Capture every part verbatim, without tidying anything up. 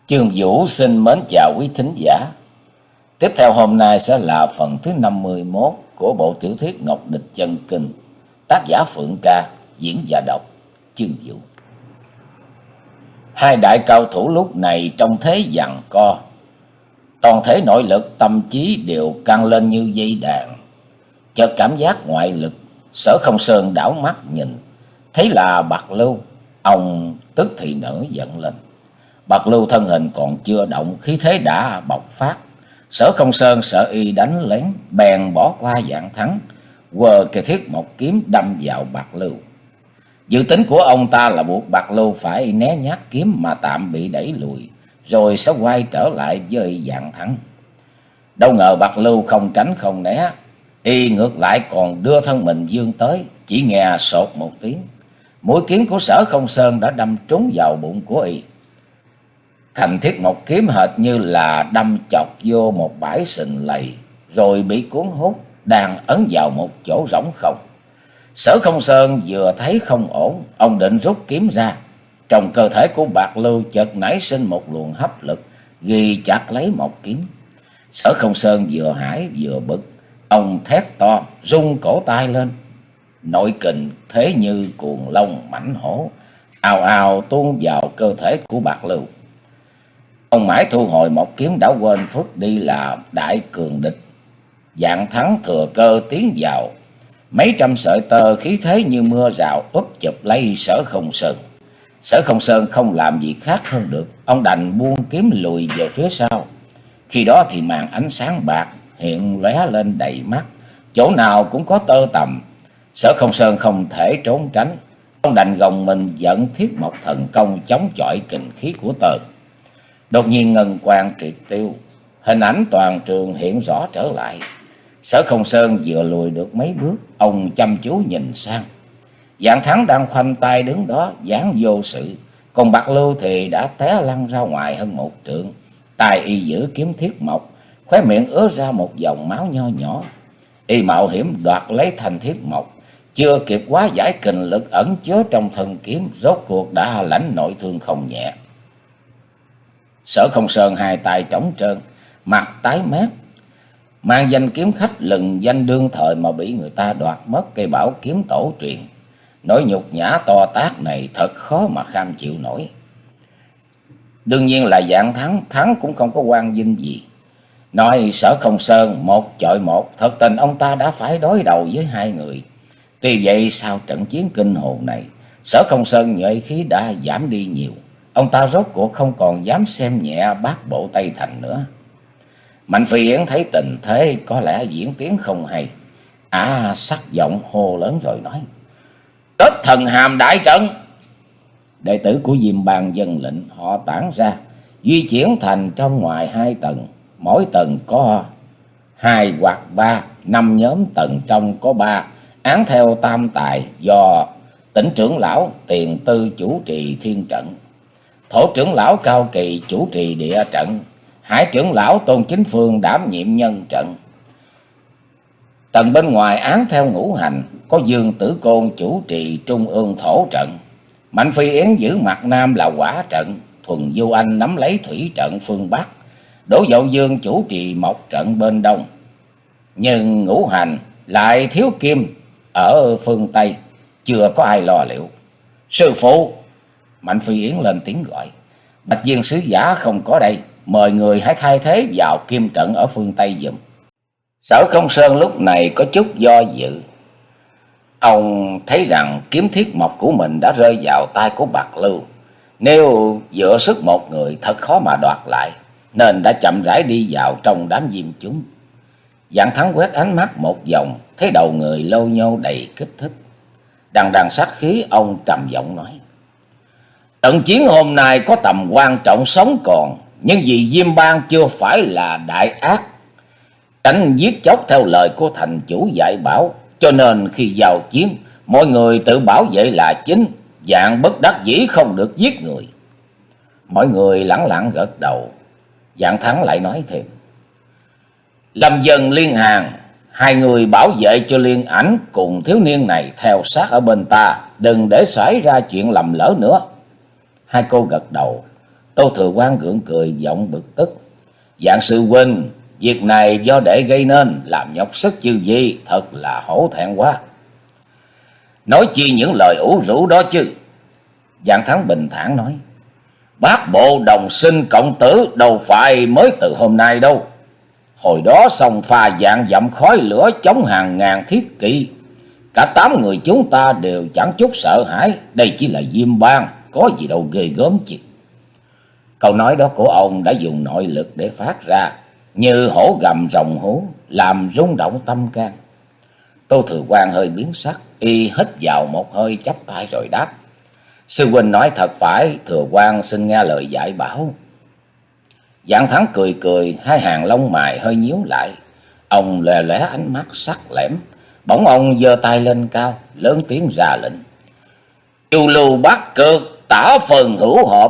Chương Vũ xin mến chào quý thính giả. Tiếp theo hôm nay sẽ là phần thứ năm mươi mốt của bộ tiểu thuyết Ngọc Địch Chân Kinh, tác giả Phượng Ca, diễn và đọc Chương Vũ. Hai đại cao thủ lúc này trong thế giằng co, toàn thể nội lực tâm trí đều căng lên như dây đàn. Chợt cảm giác ngoại lực, Sở Không Sơn đảo mắt nhìn, thấy là Bạc Lưu, ông tức thì nổi giận lên. Bạc Lưu thân hình còn chưa động, khí thế đã bộc phát. Sở Không Sơn sợ y đánh lén, bèn bỏ qua Vạn Thắng, quờ cây thiết một kiếm đâm vào Bạc Lưu. Dự tính của ông ta là buộc Bạc Lưu phải né nhát kiếm mà tạm bị đẩy lùi, rồi sẽ quay trở lại với Vạn Thắng. Đâu ngờ Bạc Lưu không tránh không né, y ngược lại còn đưa thân mình vươn tới. Chỉ nghe sột một tiếng, mũi kiếm của Sở Không Sơn đã đâm trúng vào bụng của y. Thành thiết một kiếm hệt như là đâm chọc vô một bãi sình lầy, rồi bị cuốn hút, đang ấn vào một chỗ rỗng không. Sở Không Sơn vừa thấy không ổn, ông định rút kiếm ra. Trong cơ thể của Bạc Lưu chợt nảy sinh một luồng hấp lực, ghi chặt lấy một kiếm. Sở Không Sơn vừa hãi vừa bực, ông thét to, rung cổ tay lên. Nội kình thế như cuồng long mãnh hổ, ào ào tuôn vào cơ thể của Bạc Lưu. Ông mãi thu hồi một kiếm đã quên phước đi là đại cường địch. Vạn Thắng thừa cơ tiến vào, mấy trăm sợi tơ khí thế như mưa rào úp chụp lấy Sở Không Sơn. Sở Không Sơn không làm gì khác hơn được, ông đành buông kiếm lùi về phía sau. Khi đó thì màn ánh sáng bạc hiện lóe lên đầy mắt, chỗ nào cũng có tơ tằm. Sở Không Sơn không thể trốn tránh, ông đành gồng mình dẫn thiết một thần công chống chọi kình khí của tơ. Đột nhiên ngân quang triệt tiêu, hình ảnh toàn trường hiện rõ trở lại. Sở Không Sơn vừa lùi được mấy bước, ông chăm chú nhìn sang. Vạn Thắng đang khoanh tay đứng đó dáng vô sự, còn Bạc Lưu thì đã té lăn ra ngoài hơn một trượng. Tay y giữ kiếm thiết mộc, khóe miệng ứa ra một dòng máu nho nhỏ. Y mạo hiểm đoạt lấy thanh thiết mộc, chưa kịp hóa giải kình lực ẩn chứa trong thân kiếm, rốt cuộc đã lãnh nội thương không nhẹ. Sở Không Sơn hai tay trống trơn, mặt tái mét. Mang danh kiếm khách lừng danh đương thời mà bị người ta đoạt mất cây bảo kiếm tổ truyền, nỗi nhục nhã to tát này thật khó mà kham chịu nổi. Đương nhiên là Vạn Thắng, thắng cũng không có quan vinh gì. Nói Sở Không Sơn một chọi một, thật tình ông ta đã phải đối đầu với hai người. Tuy vậy sau trận chiến kinh hồn này, Sở Không Sơn nhuệ khí đã giảm đi nhiều. Ông ta rốt cuộc không còn dám xem nhẹ Bát Bộ Tây Thành nữa. Mạnh Phi Yến thấy tình thế có lẽ diễn tiến không hay, à sắc giọng hô lớn rồi nói: Kết thần hàm đại trận. Đệ tử của Diêm Bang dân lệnh, họ tản ra, di chuyển thành trong ngoài hai tầng, mỗi tầng có hai hoặc ba, năm nhóm tầng trong có ba, án theo tam tài do Tỉnh trưởng lão Tiền Tư chủ trì thiên trận, Thổ trưởng lão Cao Kỳ chủ trì địa trận, Hải trưởng lão Tôn Chính Phương đảm nhiệm nhân trận. Tầng bên ngoài án theo ngũ hành có Dương Tử Côn chủ trì trung ương thổ trận, Mạnh Phi Yến giữ mặt nam là hỏa trận, Thuần Du Anh nắm lấy thủy trận phương Bắc, Đỗ Dậu Dương chủ trì mộc trận bên đông. Nhưng ngũ hành lại thiếu kim ở phương Tây, chưa có ai lo liệu. Sư phụ! Mạnh Phi Yến lên tiếng gọi. Bạch Viên sứ giả không có đây, mời người hãy thay thế vào kim trận ở phương Tây giùm. Sở Không Sơn lúc này có chút do dự. Ông thấy rằng kiếm thiết mộc của mình đã rơi vào tay của Bạc Lưu, nếu dựa sức một người thật khó mà đoạt lại, nên đã chậm rãi đi vào trong đám diêm chúng. Vạn Thắng quét ánh mắt một vòng, thấy đầu người lâu nhô đầy kích thích. Đằng đằng sát khí, ông trầm giọng nói: Trận chiến hôm nay có tầm quan trọng sống còn, nhưng vì Diêm Bang chưa phải là đại ác, tránh giết chóc theo lời của thành chủ dạy bảo, cho nên khi vào chiến, mọi người tự bảo vệ là chính, dạng bất đắc dĩ không được giết người. Mọi người lẳng lặng gật đầu. Vạn Thắng lại nói thêm: Lâm Dân Liên Hàn, hai người bảo vệ cho Liên Ảnh cùng thiếu niên này theo sát ở bên ta, đừng để xảy ra chuyện lầm lỡ nữa. Hai cô gật đầu. Tô Thừa Quang gượng cười giọng bực tức: Dạng sư huynh, việc này do đệ gây nên, làm nhọc sức chư gì, thật là hổ thẹn quá. Nói chi những lời ủ rũ đó chứ? Dạng Thắng bình thản nói: Bác bộ đồng sinh cộng tử đâu phải mới từ hôm nay đâu. Hồi đó sông pha dạng dặm khói lửa chống hàng ngàn thiết kỵ, cả tám người chúng ta đều chẳng chút sợ hãi. Đây chỉ là Diêm Bang, có gì đâu ghê gớm chứ. Câu nói đó của ông đã dùng nội lực để phát ra, như hổ gầm rồng hú, làm rung động tâm can. Tô Thừa Quang hơi biến sắc, y hít vào một hơi chắp tay rồi đáp: Sư huynh nói thật phải, Thừa Quang xin nghe lời dạy bảo. Dạng Thắng cười cười, hai hàng lông mày hơi nhíu lại. Ông lè lẻ ánh mắt sắc lẻm, bỗng ông giơ tay lên cao, lớn tiếng ra lệnh: Chu lưu bát cực, tả phần hữu hợp.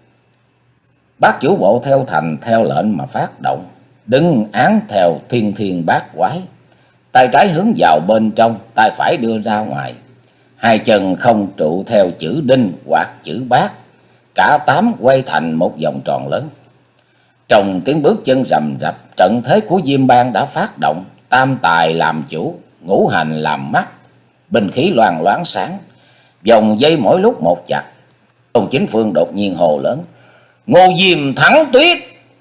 Bác chủ bộ theo thành theo lệnh mà phát động, đứng án theo thiên thiên bát quái. Tay trái hướng vào bên trong, tay phải đưa ra ngoài. Hai chân không trụ theo chữ đinh hoặc chữ bát, cả tám quay thành một vòng tròn lớn. Trong tiếng bước chân rầm rập, trận thế của Diêm Bang đã phát động. Tam tài làm chủ, ngũ hành làm mắt, binh khí loàn loáng sáng, vòng dây mỗi lúc một chặt. Tôn Chính Phương đột nhiên hồ lớn: Ngô Diêm thắng tuyết!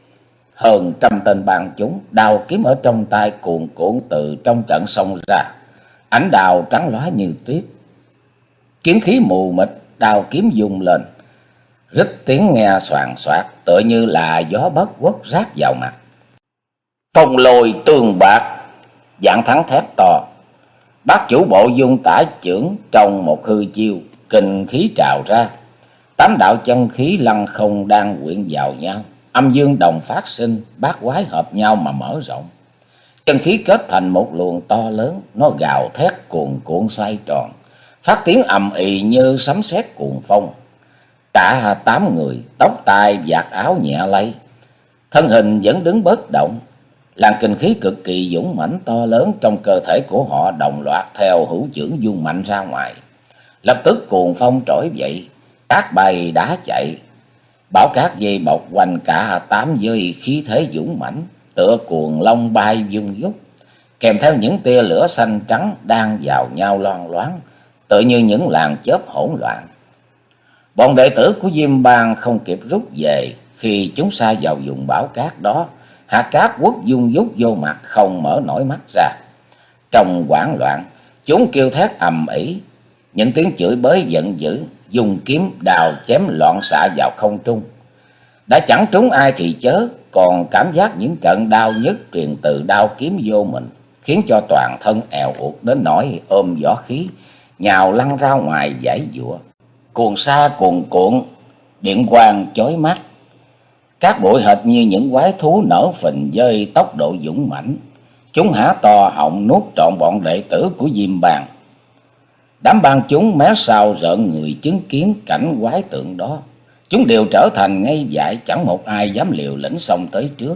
Hơn trăm tên bang chúng, đao kiếm ở trong tay cuồn cuộn từ trong trận xông ra. Ánh đào trắng lóa như tuyết, kiếm khí mù mịt, đao kiếm dung lên, rít tiếng nghe xoàn xoạc, tựa như là gió bất quất rát vào mặt. Phong lôi tương bạc! Dạng Thắng thét to. Bác chủ bộ dung tả chưởng trong một hư chiêu, kinh khí trào ra. Tám đạo chân khí lăng không đang quyện vào nhau, âm dương đồng phát sinh, bát quái hợp nhau mà mở rộng. Chân khí kết thành một luồng to lớn, nó gào thét cuồn cuộn xoay tròn, phát tiếng ầm ì như sấm sét cuồng phong. Cả tám người, tóc tai vạt áo nhẹ lay, thân hình vẫn đứng bất động. Làn kinh khí cực kỳ dũng mãnh to lớn trong cơ thể của họ đồng loạt theo hữu chưởng dung mạnh ra ngoài. Lập tức cuồng phong trỗi dậy, cát bay đá chạy, bão cát dây bọc quanh cả tám với khí thế dũng mãnh, tựa cuồng long bay dung dút, kèm theo những tia lửa xanh trắng đang vào nhau loang loáng, tựa như những làn chớp hỗn loạn. Bọn đệ tử của Diêm Bang không kịp rút về, khi chúng sa vào vùng bão cát đó, hạt cát quất dung dút vô mặt, không mở nổi mắt ra. Trong hoảng loạn, chúng kêu thét ầm ĩ, những tiếng chửi bới giận dữ, dùng kiếm đào chém loạn xạ vào không trung. Đã chẳng trúng ai thì chớ, còn cảm giác những trận đau nhức truyền từ đao kiếm vô mình, khiến cho toàn thân èo uột đến nỗi ôm võ khí, nhào lăn ra ngoài giải giụa. Cuồng sa cuồn cuộn, điện quang chói mắt, các bụi hệt như những quái thú nở phình với tốc độ dũng mãnh. Chúng há to họng nuốt trọn bọn đệ tử của Diêm Bang. Đám bang chúng mé sau rợn người chứng kiến cảnh quái tượng đó. Chúng đều trở thành ngây dại, chẳng một ai dám liều lĩnh xông tới trước.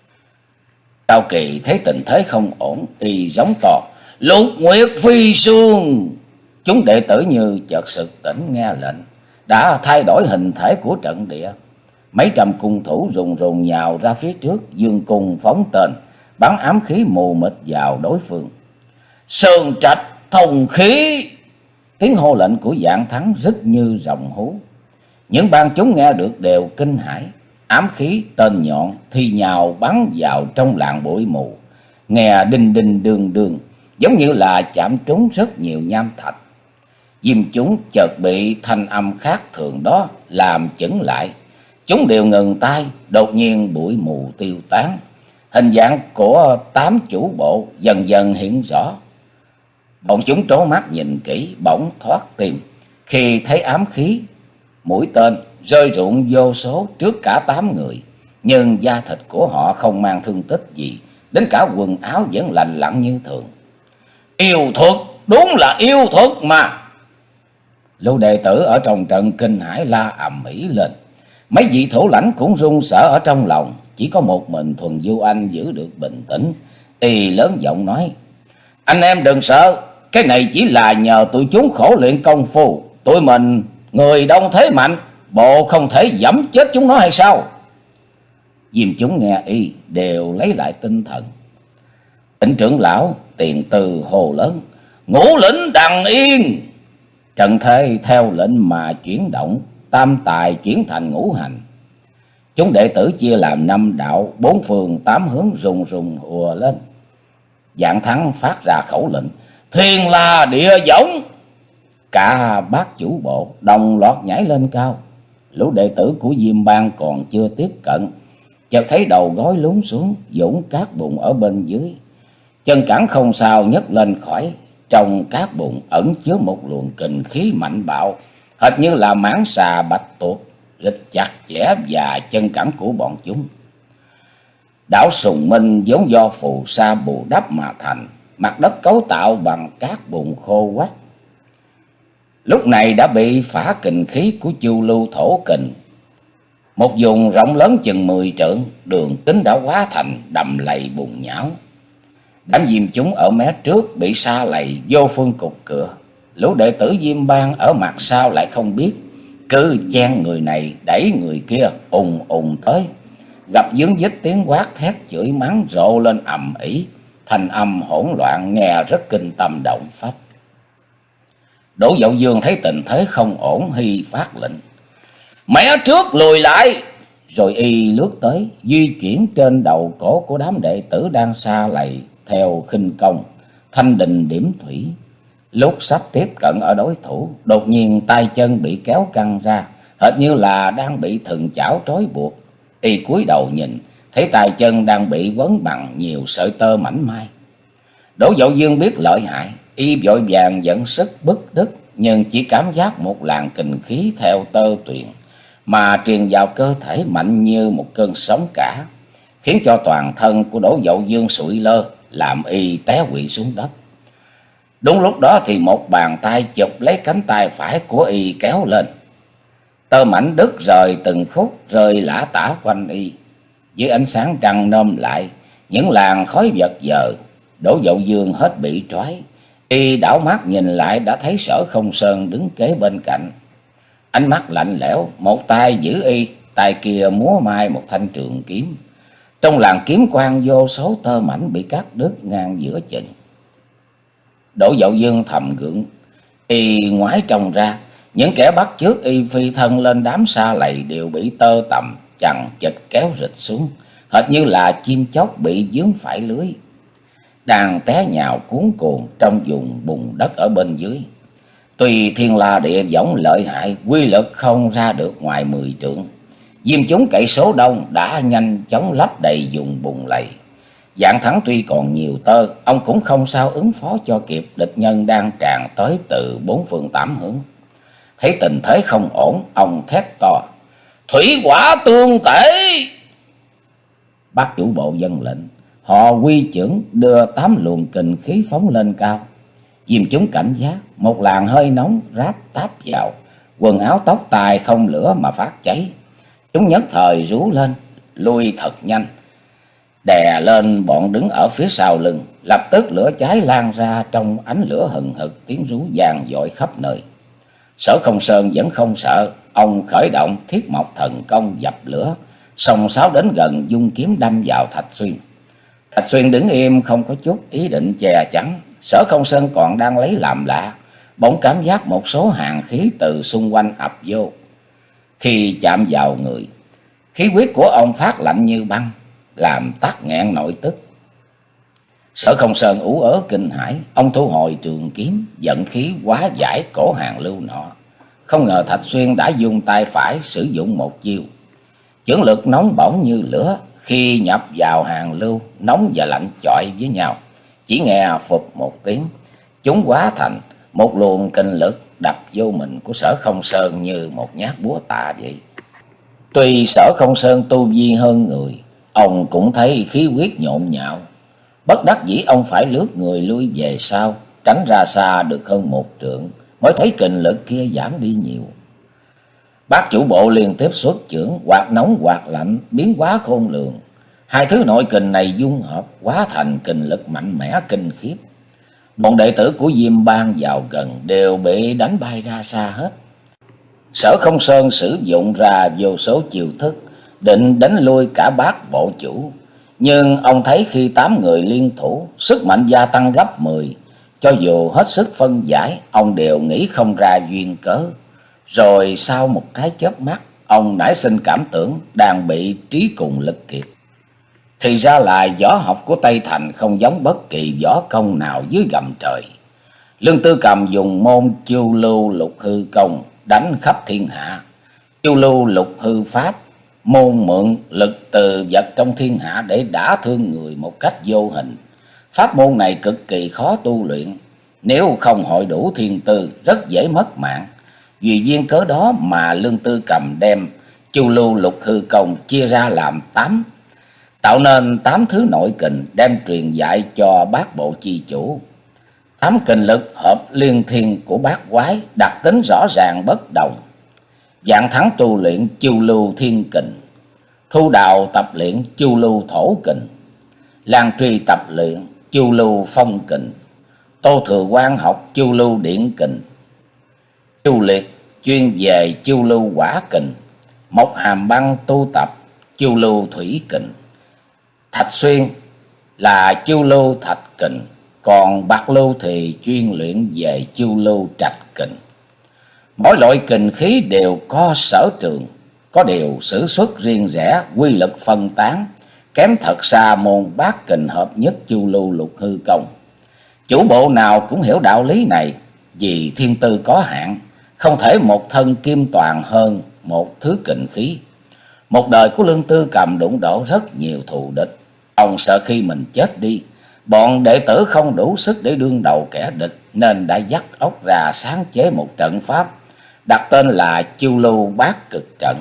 Cao Kỳ thấy tình thế không ổn, y giống to: Lục Nguyệt phi sương! Chúng đệ tử như chợt sực tỉnh nghe lệnh, đã thay đổi hình thể của trận địa. Mấy trăm cung thủ rùng rùng nhào ra phía trước, dương cung phóng tên, bắn ám khí mù mịt vào đối phương. Sơn trạch thông khí! Tiếng hô lệnh của Dạng Thắng rít như rồng hú. Những bang chúng nghe được đều kinh hãi. Ám khí tên nhọn thì nhào bắn vào trong làn bụi mù, nghe đinh đinh đương đương, giống như là chạm trúng rất nhiều nham thạch. Diêm chúng chợt bị thanh âm khác thường đó làm chững lại. Chúng đều ngừng tay, đột nhiên bụi mù tiêu tán. Hình dạng của tám chủ bộ dần dần hiện rõ. Bọn chúng trố mắt nhìn kỹ, bỗng thoát tim khi thấy ám khí, mũi tên rơi rụng vô số trước cả tám người. Nhưng da thịt của họ không mang thương tích gì, đến cả quần áo vẫn lành lặn như thường. Yêu thuật, đúng là yêu thuật mà! Lũ đệ tử ở trong trận kinh hãi la ầm ĩ lên. Mấy vị thủ lãnh cũng run sợ ở trong lòng. Chỉ có một mình Thuần Du Anh giữ được bình tĩnh. Y lớn giọng nói: Anh em đừng sợ, cái này chỉ là nhờ tụi chúng khổ luyện công phu. Tụi mình người đông thế mạnh, bộ không thể giẫm chết chúng nó hay sao? Diêm chúng nghe y đều lấy lại tinh thần. Tịnh trưởng lão tiền từ hồ lớn: Ngũ lĩnh đằng yên! Trận thế theo lệnh mà chuyển động, tam tài chuyển thành ngũ hành. Chúng đệ tử chia làm năm đạo, bốn phương tám hướng rùng rùng ùa lên. Dạng Thắng phát ra khẩu lệnh: Thiên La Địa Võng! Cả bát chủ bộ đồng loạt nhảy lên cao. Lũ đệ tử của Diêm Bang còn chưa tiếp cận, chợt thấy đầu gối lún xuống, dũng cát bùn ở bên dưới. Chân cẳng không sao nhấc lên khỏi, trong cát bùn ẩn chứa một luồng kình khí mạnh bạo, hệt như là mãng xà bạch tuộc, rịch chặt chẽ và chân cẳng của bọn chúng. Đảo Sùng Minh vốn do phù sa bù đắp mà thành, mặt đất cấu tạo bằng cát bùn khô quắt, lúc này đã bị phá kình khí của Chu Lưu thổ kình. Một vùng rộng lớn chừng mười trượng, đường kính đã hóa thành đầm lầy bùn nhão. Đám Diêm chúng ở mé trước bị sa lầy vô phương cục cửa. Lũ đệ tử Diêm Bang ở mặt sau lại không biết, cứ chen người này đẩy người kia ùng ùng tới. Gặp vướng vít tiếng quát thét chửi mắng rộ lên ầm ĩ, thanh âm hỗn loạn nghe rất kinh tâm động phách. Đỗ Dậu Dương thấy tình thế không ổn, hy phát lệnh: Mẹ trước lùi lại! Rồi y lướt tới, di chuyển trên đầu cổ của đám đệ tử đang sa lầy theo khinh công, thanh định điểm thủy. Lúc sắp tiếp cận ở đối thủ, đột nhiên tay chân bị kéo căng ra, hệt như là đang bị thừng chảo trói buộc. Y cúi đầu nhìn, thấy tay chân đang bị quấn bằng nhiều sợi tơ mảnh mai. Đỗ Dậu Dương biết lợi hại, y vội vàng dẫn sức bứt đứt, nhưng chỉ cảm giác một làn kình khí theo tơ tuyền mà truyền vào cơ thể mạnh như một cơn sóng cả, khiến cho toàn thân của Đỗ Dậu Dương sụi lơ, làm y té quỵ xuống đất. Đúng lúc đó thì một bàn tay chụp lấy cánh tay phải của y kéo lên. Tơ mảnh đứt rời từng khúc, rơi lả tả quanh y. Dưới ánh sáng trăng nôm lại, những làn khói vật dờ, Đỗ Dậu Dương hết bị trói. Y đảo mắt nhìn lại đã thấy Sở Không Sơn đứng kế bên cạnh. Ánh mắt lạnh lẽo, một tay giữ y, tay kia múa mai một thanh trường kiếm. Trong làn kiếm quang vô số tơ mảnh bị cắt đứt ngang giữa chừng. Đỗ Dậu Dương thầm gượng, y ngoái trông ra, những kẻ bắt chước y phi thân lên đám sa lầy đều bị tơ tằm chằng chịt kéo rịch xuống, hệt như là chim chóc bị vướng phải lưới, đang té nhào cuốn cuồng trong vùng bùn đất ở bên dưới. Tuy Thiên La Địa Võng lợi hại, quy lực không ra được ngoài mười trượng. Diêm chúng cậy số đông đã nhanh chóng lấp đầy vùng bùn lầy. Dạng Thắng tuy còn nhiều tơ, ông cũng không sao ứng phó cho kịp địch nhân đang tràn tới từ bốn phương tám hướng. Thấy tình thế không ổn, ông thét to: Thủy hỏa tương tể! Bác chủ bộ dân lệnh, họ quy chưởng đưa tám luồng kình khí phóng lên cao. Diêm chúng cảnh giác, một làn hơi nóng ráp táp vào, quần áo tóc tai không lửa mà phát cháy. Chúng nhất thời rú lên, lui thật nhanh, đè lên bọn đứng ở phía sau lưng. Lập tức lửa cháy lan ra trong ánh lửa hừng hực, tiếng rú vang dội khắp nơi. Sở Không Sơn vẫn không sợ, ông khởi động Thiết Mộc Thần Công dập lửa, xông xáo đến gần dung kiếm đâm vào Thạch Xuyên. Thạch Xuyên đứng im không có chút ý định che chắn. Sở Không Sơn còn đang lấy làm lạ, bỗng cảm giác một số hàn khí từ xung quanh ập vô. Khi chạm vào người, khí huyết của ông phát lạnh như băng, làm tắc nghẹn nội tức. Sở Không Sơn ú ớ kinh hãi, ông thu hồi trường kiếm, giận khí hóa giải cổ Hàn Lưu nọ. Không ngờ Thạch Xuyên đã dùng tay phải sử dụng một chiêu. Chưởng lực nóng bỏng như lửa, khi nhập vào Hàn Lưu, nóng và lạnh chọi với nhau. Chỉ nghe phụp một tiếng, chúng hóa thành một luồng kinh lực đập vô mình của Sở Không Sơn như một nhát búa tạ vậy. Tuy Sở Không Sơn tu vi hơn người, ông cũng thấy khí huyết nhộn nhạo. Bất đắc dĩ ông phải lướt người lui về sau, tránh ra xa được hơn một trượng, mới thấy kình lực kia giảm đi nhiều. Bác chủ bộ liên tiếp xuất chưởng, quạt nóng quạt lạnh, biến hóa khôn lường. Hai thứ nội kình này dung hợp hóa thành kình lực mạnh mẽ kinh khiếp. Bọn đệ tử của Diêm Bang vào gần đều bị đánh bay ra xa hết. Sở Không Sơn sử dụng ra vô số chiêu thức, định đánh lui cả Bát bộ chủ. Nhưng ông thấy khi tám người liên thủ, sức mạnh gia tăng gấp mười. Cho dù hết sức phân giải, ông đều nghĩ không ra duyên cớ. Rồi sau một cái chớp mắt, ông nảy sinh cảm tưởng đang bị trí cùng lực kiệt. Thì ra là võ học của Tây Thành không giống bất kỳ võ công nào dưới gầm trời. Lương Tư Cầm dùng môn chiêu lưu lục hư công đánh khắp thiên hạ. Chiêu lưu lục hư pháp, môn mượn lực từ vật trong thiên hạ để đả thương người một cách vô hình. Pháp môn này cực kỳ khó tu luyện, nếu không hội đủ thiên tư rất dễ mất mạng. Vì duyên cớ đó mà Lương Tư Cầm đem chiêu lưu lục hư công chia ra làm tám, tạo nên tám thứ nội kình đem truyền dạy cho Bát bộ chi chủ. Tám kình lực hợp liên thiên của bát quái, đặc tính rõ ràng bất đồng. Dạng Thắng tu luyện chiêu lưu thiên kình, Thu Đào tập luyện chiêu lưu thổ kình, Lan Truy tập luyện chiêu lưu phong kình, Tô Thừa Quang học chiêu lưu điện kình, Chu Liệt chuyên về chiêu lưu hỏa kình, Mộc Hàm Băng tu tập chiêu lưu thủy kình, Thạch Xuyên là chiêu lưu thạch kình, còn Bạc Lưu thì chuyên luyện về chiêu lưu trạch kình. Mỗi loại kình khí đều có sở trường, có điều sử xuất riêng rẽ, quy lực phân tán, kém thật xa môn bát kình hợp nhất chiêu lưu lục hư công. Chủ bộ nào cũng hiểu đạo lý này, vì thiên tư có hạn, không thể một thân kim toàn hơn một thứ kình khí. Một đời của Lương Tư Cầm đụng độ rất nhiều thù địch. Ông sợ khi mình chết đi, bọn đệ tử không đủ sức để đương đầu kẻ địch, nên đã dắt óc ra sáng chế một trận pháp, đặt tên là chiêu lưu bát cực trận.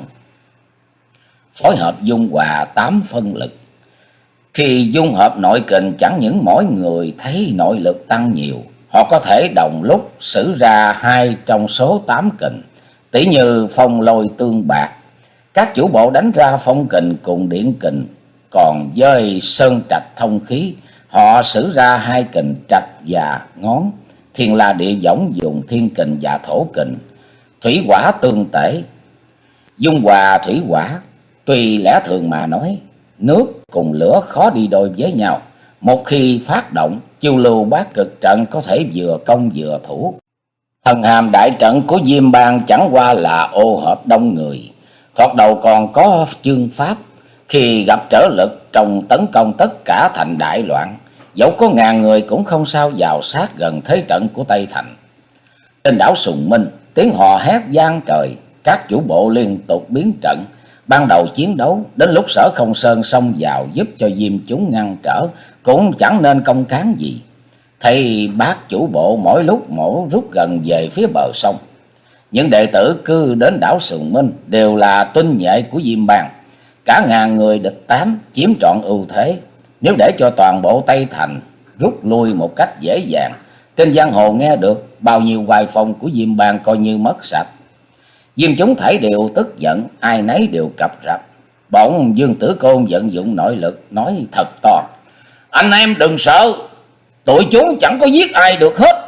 Phối hợp dung hòa tám phân lực. Khi dung hợp nội kình, chẳng những mỗi người thấy nội lực tăng nhiều, họ có thể đồng lúc sử ra hai trong số tám kình. Tỷ như phong lôi tương bạc, các chủ bộ đánh ra phong kình cùng điện kình. Còn với sơn trạch thông khí, họ sử ra hai kình trạch và ngón. Thiên La Địa Võng dùng thiên kình và thổ kình. Thủy hỏa tương tể, dung hòa thủy hỏa. Tuy lẽ thường mà nói, nước cùng lửa khó đi đôi với nhau. Một khi phát động, chiêu lưu bát cực trận có thể vừa công vừa thủ. Thần hàm đại trận của Diêm Bang chẳng qua là ô hợp đông người. Thoạt đầu còn có chương pháp, khi gặp trở lực trong tấn công tất cả thành đại loạn. Dẫu có ngàn người cũng không sao vào sát gần thế trận của Tây Thành. Trên đảo Sùng Minh, tiếng hò hét vang trời, các chủ bộ liên tục biến trận. Ban đầu chiến đấu, đến lúc Sở Không Sơn xông vào giúp cho Diêm chúng ngăn trở, cũng chẳng nên công cán gì. Thấy bác chủ bộ mỗi lúc mỗi rút gần về phía bờ sông. Những đệ tử cứ đến đảo Sùng Minh đều là tinh nhuệ của Diêm Bang. Cả ngàn người địch tám, chiếm trọn ưu thế. Nếu để cho toàn bộ Tây Thành rút lui một cách dễ dàng, trên giang hồ nghe được bao nhiêu hoài phong của Diêm Bang coi như mất sạch. Diêm chúng thảy đều tức giận, ai nấy đều cập rập. Bỗng Dương Tử Côn vận dụng nội lực nói thật to: "Anh em đừng sợ, tụi chúng chẳng có giết ai được hết."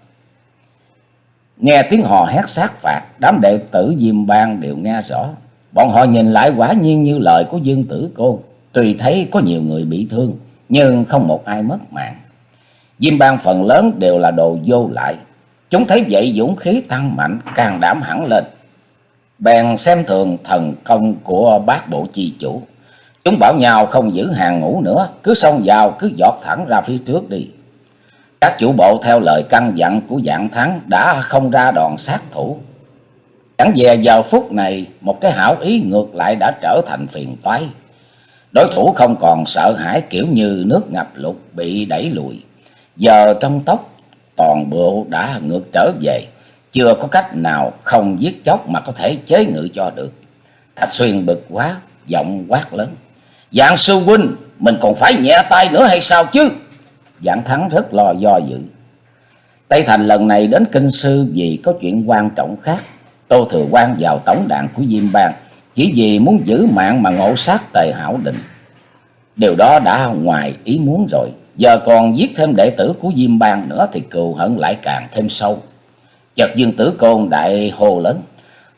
Nghe tiếng hò hét sát phạt, đám đệ tử Diêm Bang đều nghe rõ. Bọn họ nhìn lại quả nhiên như lời của Dương Tử Côn. Tuy thấy có nhiều người bị thương, nhưng không một ai mất mạng. Diêm Bang phần lớn đều là đồ vô lại. Chúng thấy vậy dũng khí tăng mạnh, can đảm hẳn lên. Bèn xem thường thần công của Bát bộ chi chủ. Chúng bảo nhau không giữ hàng ngũ nữa, cứ xông vào, cứ giọt thẳng ra phía trước đi. Các chủ bộ theo lời căn dặn của Vạn Thắng đã không ra đòn sát thủ. Chẳng về giờ phút này, một cái hảo ý ngược lại đã trở thành phiền toái. Đối thủ không còn sợ hãi kiểu như nước ngập lụt bị đẩy lùi. Giờ trong tốc toàn bộ đã ngược trở về, chưa có cách nào không giết chóc mà có thể chế ngự cho được. Thạch Xuyên bực quá, giọng quát lớn: "Vạn sư huynh, mình còn phải nhẹ tay nữa hay sao chứ?" Vạn Thắng rất lo do dự. Tây Thành lần này đến Kinh Sư vì có chuyện quan trọng khác. Tô Thừa Quang vào tổng đàn của Diêm Bang chỉ vì muốn giữ mạng mà ngộ sát Tề Hảo Định. Điều đó đã ngoài ý muốn rồi, giờ còn giết thêm đệ tử của Diêm Bang nữa thì cừu hận lại càng thêm sâu. Chợt Dương Tử Côn đại hô lớn: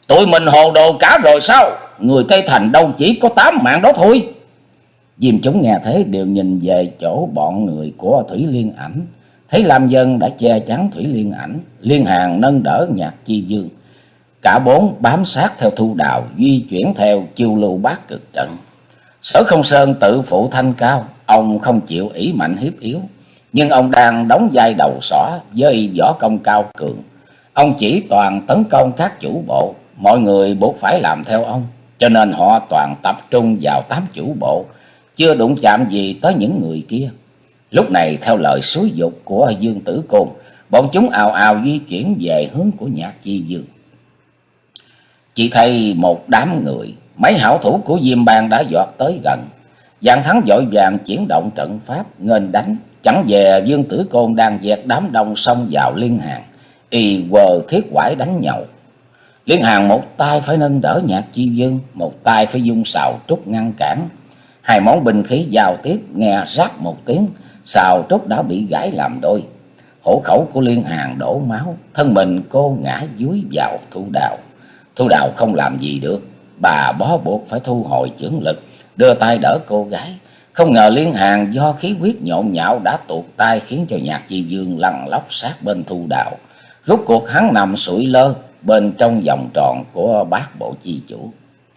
Tụi mình hồ đồ cả rồi sao? Người Tây Thành đâu chỉ có tám mạng đó thôi. Diêm chúng nghe thế đều nhìn về chỗ bọn người của Thủy Liên Ảnh. Thấy Lam Dân đã che chắn Thủy Liên Ảnh, Liên Hàn nâng đỡ Nhạc Chi Dương. Cả bốn bám sát theo Thu Đào, di chuyển theo chiêu lưu bát cực trận. Sở Không Sơn tự phụ thanh cao, ông không chịu ỷ mạnh hiếp yếu, nhưng ông đang đóng vai đầu sỏ với võ công cao cường. Ông chỉ toàn tấn công các chủ bộ, mọi người buộc phải làm theo ông, cho nên họ toàn tập trung vào tám chủ bộ, chưa đụng chạm gì tới những người kia. Lúc này theo lời xúi dục của Dương Tử Côn, bọn chúng ào ào di chuyển về hướng của Nhạc Chi Dương. Chỉ thấy một đám người, mấy hảo thủ của Diêm Bang đã giọt tới gần. Dạng Thắng vội vàng chuyển động trận pháp nghênh đánh, chẳng về Dương Tử Côn đang dẹt đám đông xông vào Liên Hàn, y quờ thiết quải đánh nhậu. Liên Hàn một tay phải nâng đỡ Nhạc Chi Dương, một tay phải dung sào trúc ngăn cản. Hai món binh khí giao tiếp, nghe rắc một tiếng, sào trúc đã bị gãy làm đôi. Hổ khẩu của Liên Hàn đổ máu, thân mình cô ngã dúi vào Thu Đào. Thu Đào không làm gì được, bà bó buộc phải thu hồi chưởng lực, đưa tay đỡ cô gái. Không ngờ Liên Hàn do khí huyết nhộn nhạo đã tuột tay, khiến cho Nhạc Chi Dương lăn lóc sát bên Thu Đào. Rút cuộc hắn nằm sụi lơ bên trong vòng tròn của bát bộ chi chủ.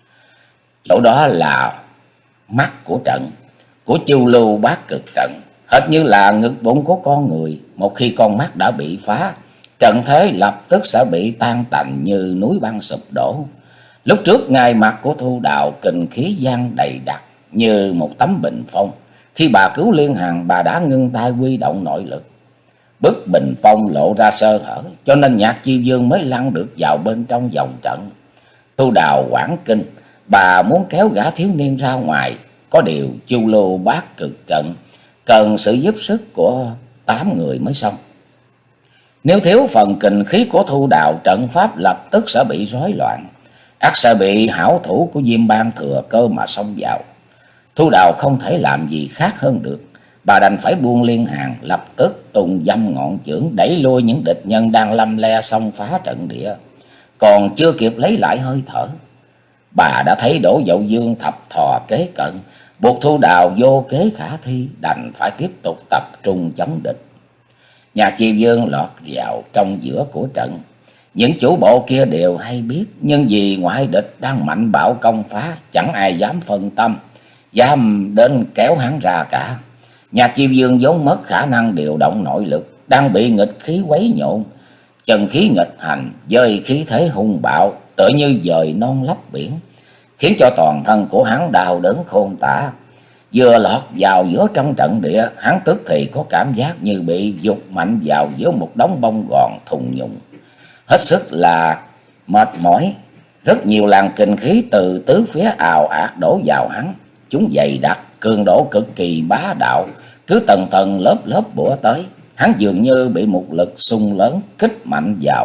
Chỗ đó là mắt của trận, của chu lưu bát cực trận, hệt như là ngực bụng của con người. Một khi con mắt đã bị phá, trận thế lập tức sẽ bị tan tành như núi băng sụp đổ. Lúc trước ngay mặt của Thu Đào kình khí giăng đầy đặc như một tấm bình phong. Khi bà cứu Liên Hàn, bà đã ngưng tay huy động nội lực. Bức bình phong lộ ra sơ hở, cho nên Nhạc Chi Dương mới lăn được vào bên trong vòng trận. Thu Đào hoảng kinh, bà muốn kéo gã thiếu niên ra ngoài. Có điều chu lưu bát cực trận cần sự giúp sức của tám người mới xong. Nếu thiếu phần kình khí của Thu Đào, trận pháp lập tức sẽ bị rối loạn, ắt sẽ bị hảo thủ của Diêm Bang thừa cơ mà xông vào. Thu Đào không thể làm gì khác hơn được, bà đành phải buông Liên Hàn, lập tức tung dâm ngọn chưởng đẩy lui những địch nhân đang lăm le xông phá trận địa. Còn chưa kịp lấy lại hơi thở, bà đã thấy Đỗ Dậu Dương thập thò kế cận, buộc Thu Đào vô kế khả thi, đành phải tiếp tục tập trung chống địch. Nhạc Chi Dương lọt vào trong giữa của trận. Những chủ bộ kia đều hay biết, nhưng vì ngoại địch đang mạnh bạo công phá, chẳng ai dám phân tâm, dám đến kéo hắn ra cả. Nhạc Chi Dương vốn mất khả năng điều động nội lực, đang bị nghịch khí quấy nhộn, chân khí nghịch hành với khí thế hung bạo, tựa như dời non lấp biển, khiến cho toàn thân của hắn đau đớn khôn tả. Vừa lọt vào giữa trong trận địa, hắn tức thì có cảm giác như bị giục mạnh vào giữa một đống bông gòn thùng nhùng, hết sức là mệt mỏi. Rất nhiều làn kình khí từ tứ phía ào ạt đổ vào hắn, chúng dày đặc, cường độ cực kỳ bá đạo, cứ tầng tầng lớp lớp bủa tới. Hắn dường như bị một lực xung lớn kích mạnh vào,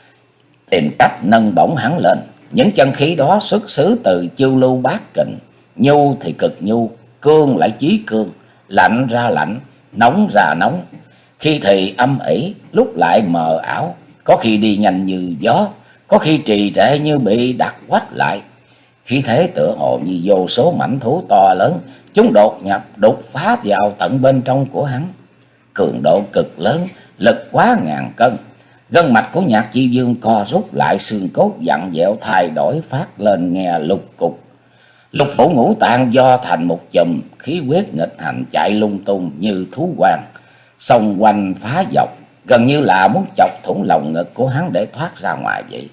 tìm cách nâng bổng hắn lên. Những chân khí đó xuất xứ từ chiêu lưu bát kình, nhu thì cực nhu, cương lại chí cương, lạnh ra lạnh, nóng ra nóng. Khi thì âm ỉ, lúc lại mờ ảo, có khi đi nhanh như gió, có khi trì trệ như bị đặt quách lại. Khí thế tựa hồ như vô số mãnh thú to lớn, chúng đột nhập đột phá vào tận bên trong của hắn. Cường độ cực lớn, lực quá ngàn cân. Gân mạch của Nhạc Chi Dương co rút lại, xương cốt vặn vẹo thay đổi, phát lên nghe lục cục. Lục phủ ngũ tạng do thành một chùm, khí huyết nghịch hành chạy lung tung như thú hoang, xông quanh phá dọc, gần như là muốn chọc thủng lồng ngực của hắn để thoát ra ngoài vậy.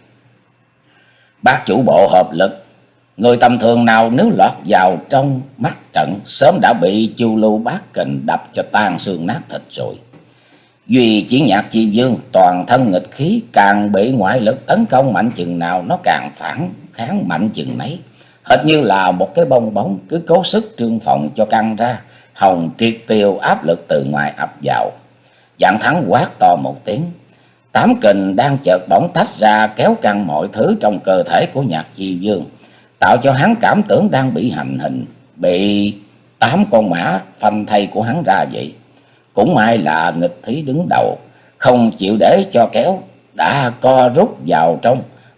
Bác chủ bộ hợp lực, người tầm thường nào nếu lọt vào trong mắt trận, sớm đã bị chu lưu bát kình đập cho tan xương nát thịt rồi. Duy chỉ Nhạc Chi Dương toàn thân nghịch khí, càng bị ngoại lực tấn công mạnh chừng nào nó càng phản kháng mạnh chừng nấy, hệt như là một cái bong bóng cứ cố sức trương phòng cho căng ra, hồng triệt tiêu áp lực từ ngoài ập vào. Dạng Thắng quát to một tiếng, tám kình đang chợt bỗng tách ra, kéo căng mọi thứ trong cơ thể của Nhạc Chi Dương, tạo cho hắn cảm tưởng đang bị hành hình, bị tám con mã phanh thây của hắn ra vậy. Cũng may là nghịch thí đứng đầu, không chịu để cho kéo, đã co rút vào trong,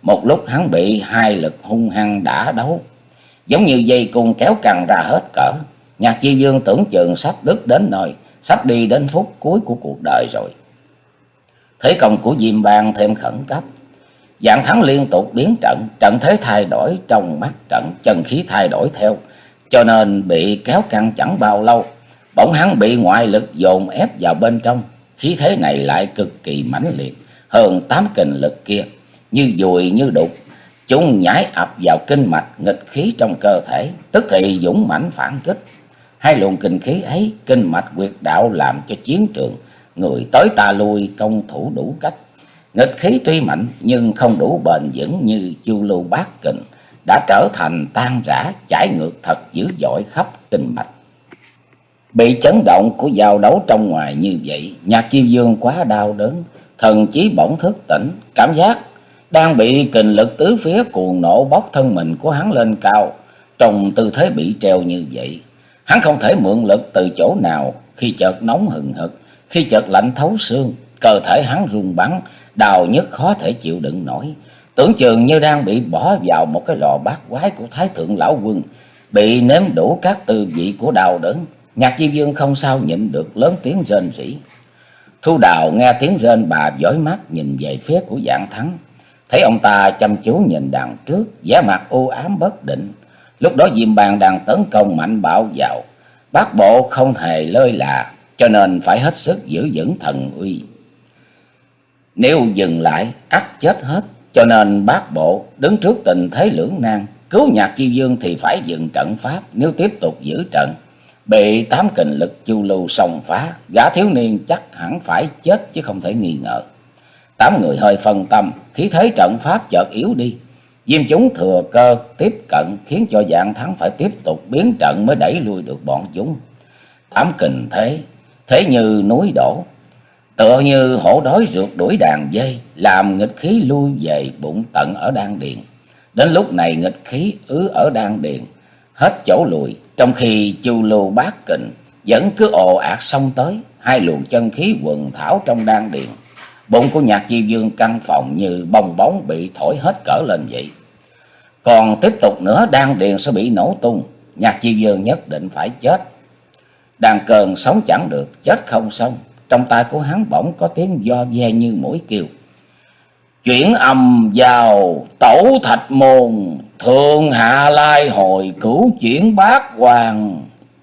Một lúc hắn bị hai lực hung hăng đả đấu, giống như dây cung kéo căng ra hết cỡ. Nhạc Chi Dương tưởng chừng sắp đứt đến nơi, sắp đi đến phút cuối của cuộc đời rồi. Thế công của Diêm Bang thêm khẩn cấp, Vạn Thắng liên tục biến trận, trận thế thay đổi trong mắt trận, chân khí thay đổi theo, cho nên bị kéo căng chẳng bao lâu, bỗng hắn bị ngoại lực dồn ép vào bên trong. Khí thế này lại cực kỳ mãnh liệt, hơn tám kình lực kia, như dùi như đục, chúng nhảy ập vào kinh mạch, nghịch khí trong cơ thể, tức thì dũng mãnh phản kích. Hai luồng kinh khí ấy, kinh mạch quyệt đạo làm cho chiến trường người tới ta lui, công thủ đủ cách. Nghịch khí tuy mạnh nhưng không đủ bền vững như Chu Lưu Bát Kình, đã trở thành tan rã, chảy ngược thật dữ dội khắp kinh mạch. Bị chấn động của giao đấu trong ngoài như vậy, Nhạc Chi Dương quá đau đớn, thần chí bỗng thức tỉnh, cảm giác đang bị kình lực tứ phía cuồng nổ bốc thân mình của hắn lên cao. Trong tư thế bị treo như vậy, hắn không thể mượn lực từ chỗ nào, khi chợt nóng hừng hực, khi chợt lạnh thấu xương, cơ thể hắn run bắn, đau nhức khó thể chịu đựng nổi, tưởng chừng như đang bị bỏ vào một cái lò bát quái của Thái Thượng Lão Quân, bị nếm đủ các tư vị của đau đớn. Nhạc Chi Dương không sao nhịn được lớn tiếng rên rỉ. Thu Đào nghe tiếng rên, bà dõi mắt nhìn về phía của Vạn Thắng, thấy ông ta chăm chú nhìn đằng trước, vẻ mặt u ám bất định. Lúc đó Diêm Bang đang tấn công mạnh bạo vào, bát bộ không hề lơi là, cho nên phải hết sức giữ vững thần uy. Nếu dừng lại ắt chết hết, cho nên bát bộ đứng trước tình thế lưỡng nan, cứu Nhạc Chi Dương thì phải dừng trận pháp, nếu tiếp tục giữ trận, bị tám kình lực Chu Lưu xông phá, gã thiếu niên chắc hẳn phải chết chứ không thể nghi ngờ. Tám người hơi phân tâm, khí thế trận pháp chợt yếu đi. Diêm chúng thừa cơ tiếp cận, khiến cho Vạn Thắng phải tiếp tục biến trận mới đẩy lui được bọn chúng. Tám kình thế, thế như núi đổ, tựa như hổ đói rượt đuổi đàn dây, làm nghịch khí lui về bụng tận ở đan điền. Đến lúc này nghịch khí ứ ở đan điền, hết chỗ lùi, trong khi Chu Lưu Bát Kình vẫn cứ ồ ạt xông tới. Hai luồng chân khí quần thảo trong đan điền, bụng của Nhạc Chi Dương căn phòng như bong bóng bị thổi hết cỡ lên vậy. Còn tiếp tục nữa, đan điền sẽ bị nổ tung, Nhạc Chi Dương nhất định phải chết. Đàn cơn sống chẳng được, chết không xong. Trong tai của hắn bỗng có tiếng do ve như mũi kêu: chuyển âm vào Tẩu Thạch Môn, thượng hạ lai hồi, cửu chuyển bát hoàng.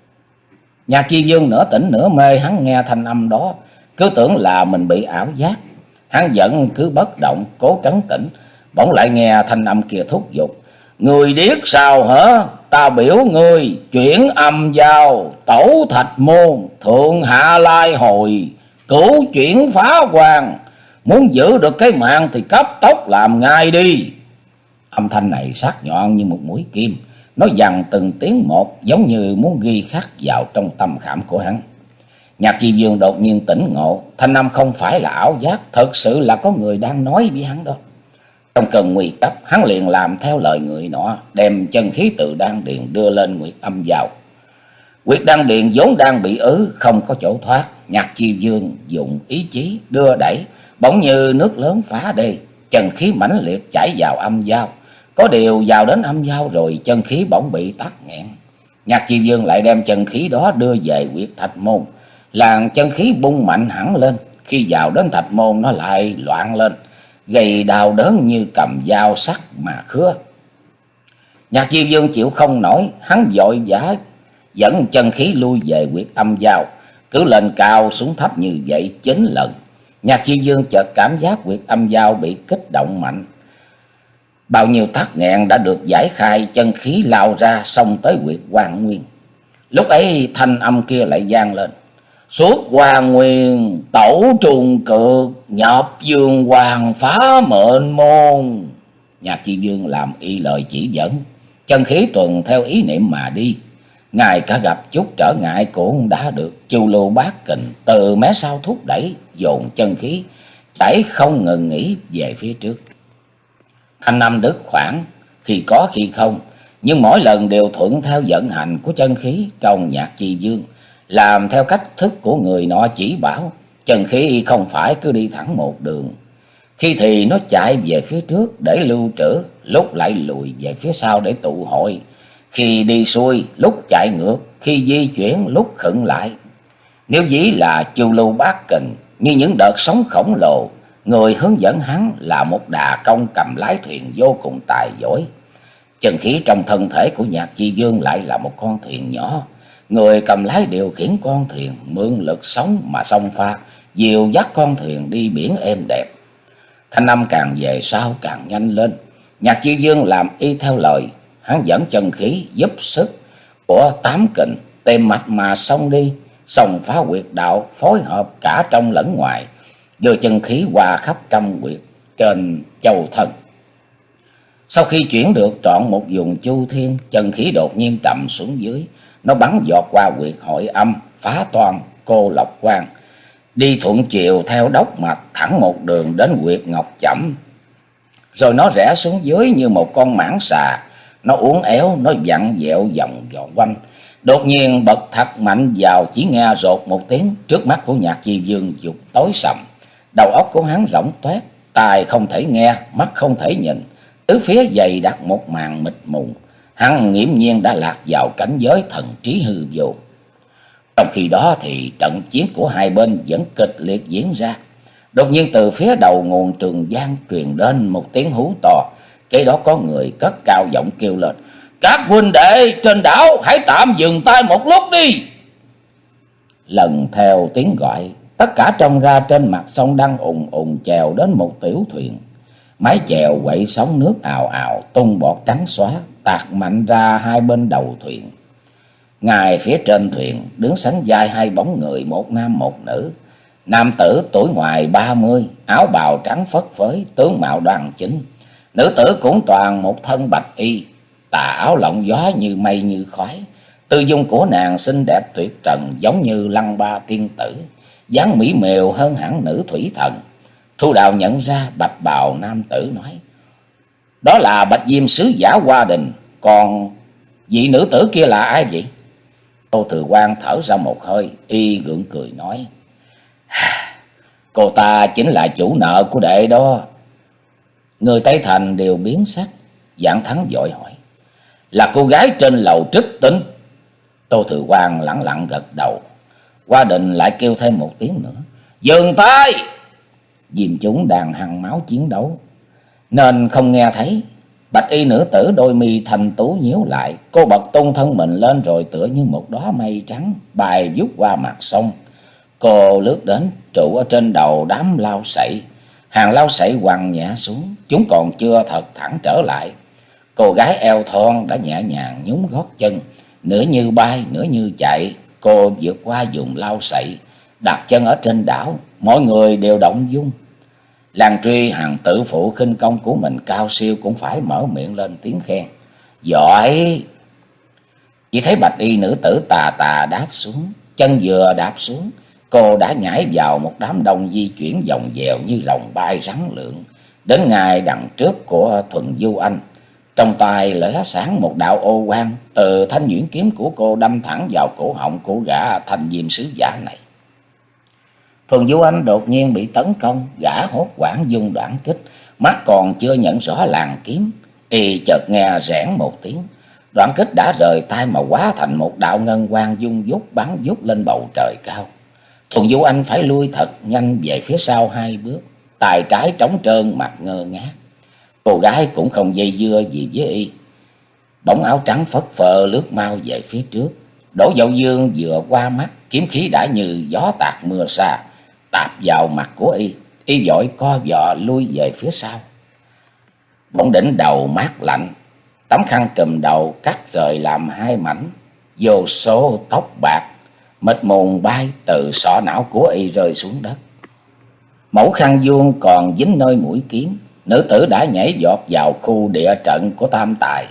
Nhạc Chi Dương nửa tỉnh nửa mê, hắn nghe thanh âm đó cứ tưởng là mình bị ảo giác. Hắn vẫn cứ bất động, cố trấn tĩnh, bỗng lại nghe thanh âm kia thúc giục: người điếc sao hả? Ta biểu ngươi chuyển âm vào Tẩu Thạch Môn, thượng hạ lai hồi, cửu chuyển phá hoàng. Muốn giữ được cái mạng thì cấp tốc làm ngay đi. Âm thanh này sắc nhọn như một mũi kim, nó dằn từng tiếng một, giống như muốn ghi khắc vào trong tâm khảm của hắn. Nhạc Chi Dương đột nhiên tỉnh ngộ, thanh âm không phải là ảo giác, thật sự là có người đang nói với hắn đó. Trong cơn nguy cấp, hắn liền làm theo lời người nọ, đem chân khí từ đan điền đưa lên nguyệt âm vào. Nguyệt đan điền vốn đang bị ứ, không có chỗ thoát. Nhạc Chi Dương dùng ý chí đưa đẩy, bỗng như nước lớn phá đê, chân khí mãnh liệt chảy vào âm giao. Có điều vào đến âm giao rồi, chân khí bỗng bị tắc nghẹn. Nhạc Chi Dương lại đem chân khí đó đưa về huyệt Thạch Môn, làn chân khí bung mạnh hẳn lên. Khi vào đến Thạch Môn, nó lại loạn lên, gầy đau đớn như cầm dao sắc mà khứa. Nhạc Chi Dương chịu không nổi, hắn vội vã dẫn chân khí lui về huyệt âm giao, cứ lên cao xuống thấp như vậy chín lần. Nhạc Chi Dương chợt cảm giác huyệt âm giao bị kích động mạnh, bao nhiêu tắc nghẹn đã được giải khai, chân khí lao ra xông tới huyệt Hoàng Nguyên. Lúc ấy thanh âm kia lại vang lên: suốt Hoàng Nguyên, tẩu trùng cực, nhập dương hoàng phá mệnh môn. Nhạc Chi Dương làm y lời chỉ dẫn, chân khí tuần theo ý niệm mà đi. Ngay cả gặp chút trở ngại cũng đã được Chu Lưu Bát Kình từ mé sau thúc đẩy, dồn chân khí chảy không ngừng nghỉ về phía trước. Thanh âm đứt khoảng, khi có khi không, nhưng mỗi lần đều thuận theo vận hành của chân khí trong Nhạc Chi Dương, làm theo cách thức của người nọ chỉ bảo. Chân khí không phải cứ đi thẳng một đường, Khi thì nó chạy về phía trước để lưu trữ, lúc lại lùi về phía sau để tụ hội. Khi đi xuôi, lúc chạy ngược, khi di chuyển, lúc khựng lại. Nếu dĩ là chu lưu bát kình như những đợt sóng khổng lồ, người hướng dẫn hắn là một đà công cầm lái thuyền vô cùng tài giỏi. Chân khí trong thân thể của Nhạc Chi Dương lại là một con thuyền nhỏ. Người cầm lái điều khiển con thuyền, mượn lực sóng mà xông pha, dìu dắt con thuyền đi biển êm đẹp. Thanh âm càng về sau càng nhanh lên. Nhạc Chi Dương làm y theo lời, hắn dẫn chân khí giúp sức của tám kình tìm mạch mà xông đi, xông phá huyệt đạo, phối hợp cả trong lẫn ngoài, đưa chân khí qua khắp trăm huyệt trên châu thân. Sau khi chuyển được trọn một vùng chu thiên, chân khí đột nhiên trầm xuống dưới, nó bắn giọt qua huyệt hội âm, phá toan cô lộc quan, đi thuận chiều theo đốc mạch thẳng một đường đến huyệt ngọc chẩm. Rồi nó rẽ xuống dưới như một con mãng xà, nó uốn éo, nó vặn vẹo vòng vòng quanh. Đột nhiên bật thật mạnh vào, chỉ nghe rột một tiếng, trước mắt của Nhạc Chi Dương dục tối sầm. Đầu óc của hắn rỗng toét, tai không thể nghe, mắt không thể nhìn, tứ phía dày đặt một màn mịt mù. Hắn nghiễm nhiên đã lạc vào cảnh giới thần trí hư vô. Trong khi đó thì trận chiến của hai bên vẫn kịch liệt diễn ra. Đột nhiên từ phía đầu nguồn Trường Giang truyền đến một tiếng hú to. Kế đó có người cất cao giọng kêu lên: "Các huynh đệ trên đảo hãy tạm dừng tay một lúc đi." Lần theo tiếng gọi, tất cả trông ra trên mặt sông đang ùn ùn chèo đến một tiểu thuyền. Mái chèo quậy sóng nước ào ào, tung bọt trắng xóa tạt mạnh ra hai bên đầu thuyền. Ngay phía trên thuyền đứng sánh vai hai bóng người, một nam một nữ. Nam tử tuổi ngoài ba mươi, áo bào trắng phất phới, tướng mạo đoan chính. Nữ tử cũng toàn một thân bạch y, tà áo lộng gió như mây như khói. Tư dung của nàng xinh đẹp tuyệt trần, giống như lăng ba tiên tử, dáng mỹ miều hơn hẳn nữ thủy thần. Thu Đào nhận ra bạch bào nam tử, nói: "Đó là Bạch Diêm sứ giả Hoa Đình, còn vị nữ tử kia là ai vậy?" Tô Từ Quang thở ra một hơi, y gượng cười nói: "Cô ta chính là chủ nợ của đệ đó." Người Tây Thành đều biến sắc. Vạn Thắng vội hỏi: "Là cô gái trên lầu Trích Tinh?" Tô Từ Quang lẳng lặng gật đầu. Hoa Đình lại kêu thêm một tiếng nữa: "Dừng tay!" Diêm chúng đang hăng máu chiến đấu nên không nghe thấy. Bạch y nữ tử đôi mi thành tú nhíu lại, cô bật tung thân mình lên rồi tựa như một đóa mây trắng bay vút qua mặt sông. Cô lướt đến trụ ở trên đầu đám lau sậy. Hàng lau sậy quằn nhẹ xuống, chúng còn chưa thật thẳng trở lại. Cô gái eo thon đã nhẹ nhàng nhún gót chân, nửa như bay nửa như chạy. Cô vượt qua vùng lau sậy, đặt chân ở trên đảo. Mọi người đều động dung. Lan Truy, hàng tử phụ khinh công của mình cao siêu, cũng phải mở miệng lên tiếng khen: "Giỏi!" Chỉ thấy bạch y nữ tử tà tà đáp xuống. Chân vừa đáp xuống, cô đã nhảy vào một đám đông di chuyển vòng vèo như rồng bay rắn lượn, đến ngay đằng trước của Thuần Du Anh. Trong tay lóe sáng một đạo ô quang, từ thanh nhuyễn kiếm của cô đâm thẳng vào cổ họng của gã Thanh Diêm sứ giả này. Thuần Du Anh đột nhiên bị tấn công, gã hốt hoảng dung đoạn kích, mắt còn chưa nhận rõ làn kiếm, y chợt nghe rẽn một tiếng, đoạn kích đã rời tay mà hóa thành một đạo ngân quang dung dút bắn vút lên bầu trời cao. Thuần Du Anh phải lui thật nhanh về phía sau hai bước, tay trái trống trơn, mặt ngơ ngác. Cô gái cũng không dây dưa gì với y, bóng áo trắng phất phơ lướt mau về phía trước. Đỗ Dậu Dương vừa qua mắt, kiếm khí đã như gió tạt mưa xa tạp vào mặt của y, y vội co giò lui về phía sau. Bỗng đỉnh đầu mát lạnh, tấm khăn trùm đầu cắt rời làm hai mảnh, vô số tóc bạc mịt mùng bay từ sọ não của y rơi xuống đất. Mẫu khăn vuông còn dính nơi mũi kiếm. Nữ tử đã nhảy giọt vào khu địa trận của tam tài.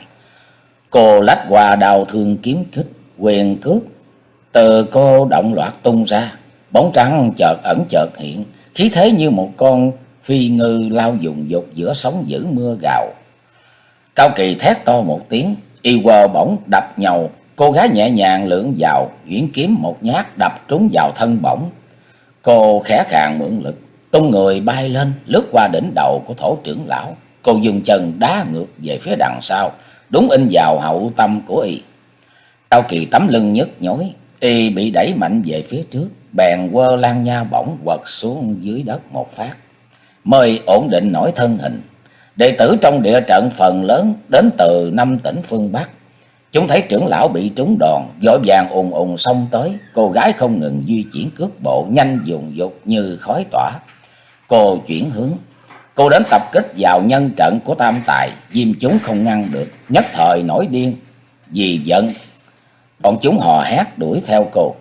Cô lách qua đao thương kiếm kích, quyền cước từ cô động loạt tung ra. Bóng trắng chợt ẩn chợt hiện, khí thế như một con phi ngư lao dùng dục giữa sóng dữ mưa gào. Cao Kỳ thét to một tiếng, y quờ bổng đập nhầu. Cô gái nhẹ nhàng lượn vào, nhuyễn kiếm một nhát đập trúng vào thân bổng. Cô khẽ khàng mượn lực, tung người bay lên, lướt qua đỉnh đầu của thổ trưởng lão. Cô dùng chân đá ngược về phía đằng sau, đúng in vào hậu tâm của y. Cao Kỳ tấm lưng nhức nhối, y bị đẩy mạnh về phía trước, bèn quơ lan nha bổng quật xuống dưới đất một phát, mới ổn định nổi thân hình. Đệ tử trong địa trận phần lớn đến từ năm tỉnh phương Bắc. Chúng thấy trưởng lão bị trúng đòn, vội vàng ùn ùn xông tới. Cô gái không ngừng di chuyển cước bộ, nhanh dùng dục như khói tỏa. Cô chuyển hướng, cô đến tập kích vào nhân trận của Tam Tài. Diêm chúng không ngăn được, nhất thời nổi điên vì giận. Bọn chúng hò hét đuổi theo cô.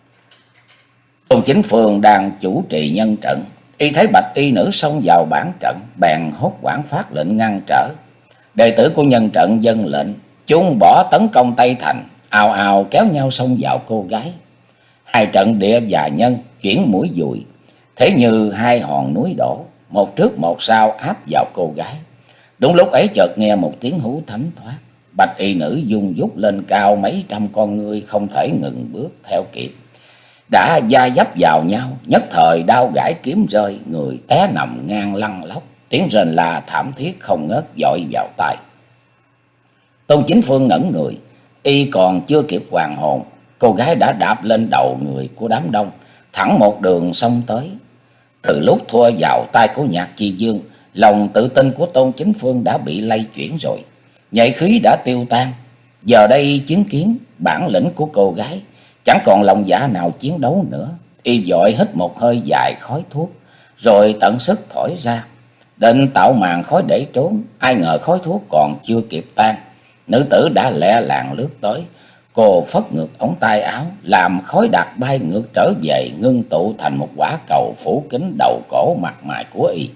Tôn Chính Phương đang chủ trì nhân trận, y thấy bạch y nữ xông vào bản trận, bèn hốt hoảng phát lệnh ngăn trở. Đệ tử của nhân trận dâng lệnh, chúng bỏ tấn công Tây Thành, ào ào kéo nhau xông vào cô gái. Hai trận địa và nhân chuyển mũi dùi, thế như hai hòn núi đổ, một trước một sau áp vào cô gái. Đúng lúc ấy chợt nghe một tiếng hú thánh thoát, bạch y nữ dung dút lên cao mấy trăm con ngươi không thể ngừng bước theo kịp, đã va dấp vào nhau, nhất thời đao gãy kiếm rơi, người té nằm ngang lăn lóc, tiếng rền la thảm thiết không ngớt dội vào tai. Tôn Chính Phương ngẩn người, y còn chưa kịp hoàn hồn, cô gái đã đạp lên đầu người của đám đông, thẳng một đường xông tới. Từ lúc thua vào tay của Nhạc Chi Dương, lòng tự tin của Tôn Chính Phương đã bị lay chuyển rồi, nhuệ khí đã tiêu tan. Giờ đây chứng kiến bản lĩnh của cô gái, chẳng còn lòng dạ nào chiến đấu nữa. Y vội hít một hơi dài khói thuốc, rồi tận sức thổi ra, định tạo màn khói để trốn. Ai ngờ khói thuốc còn chưa kịp tan, nữ tử đã lẹ làng lướt tới. Cô phất ngược ống tay áo, làm khói đặc bay ngược trở về, ngưng tụ thành một quả cầu phủ kín đầu cổ mặt mày của y.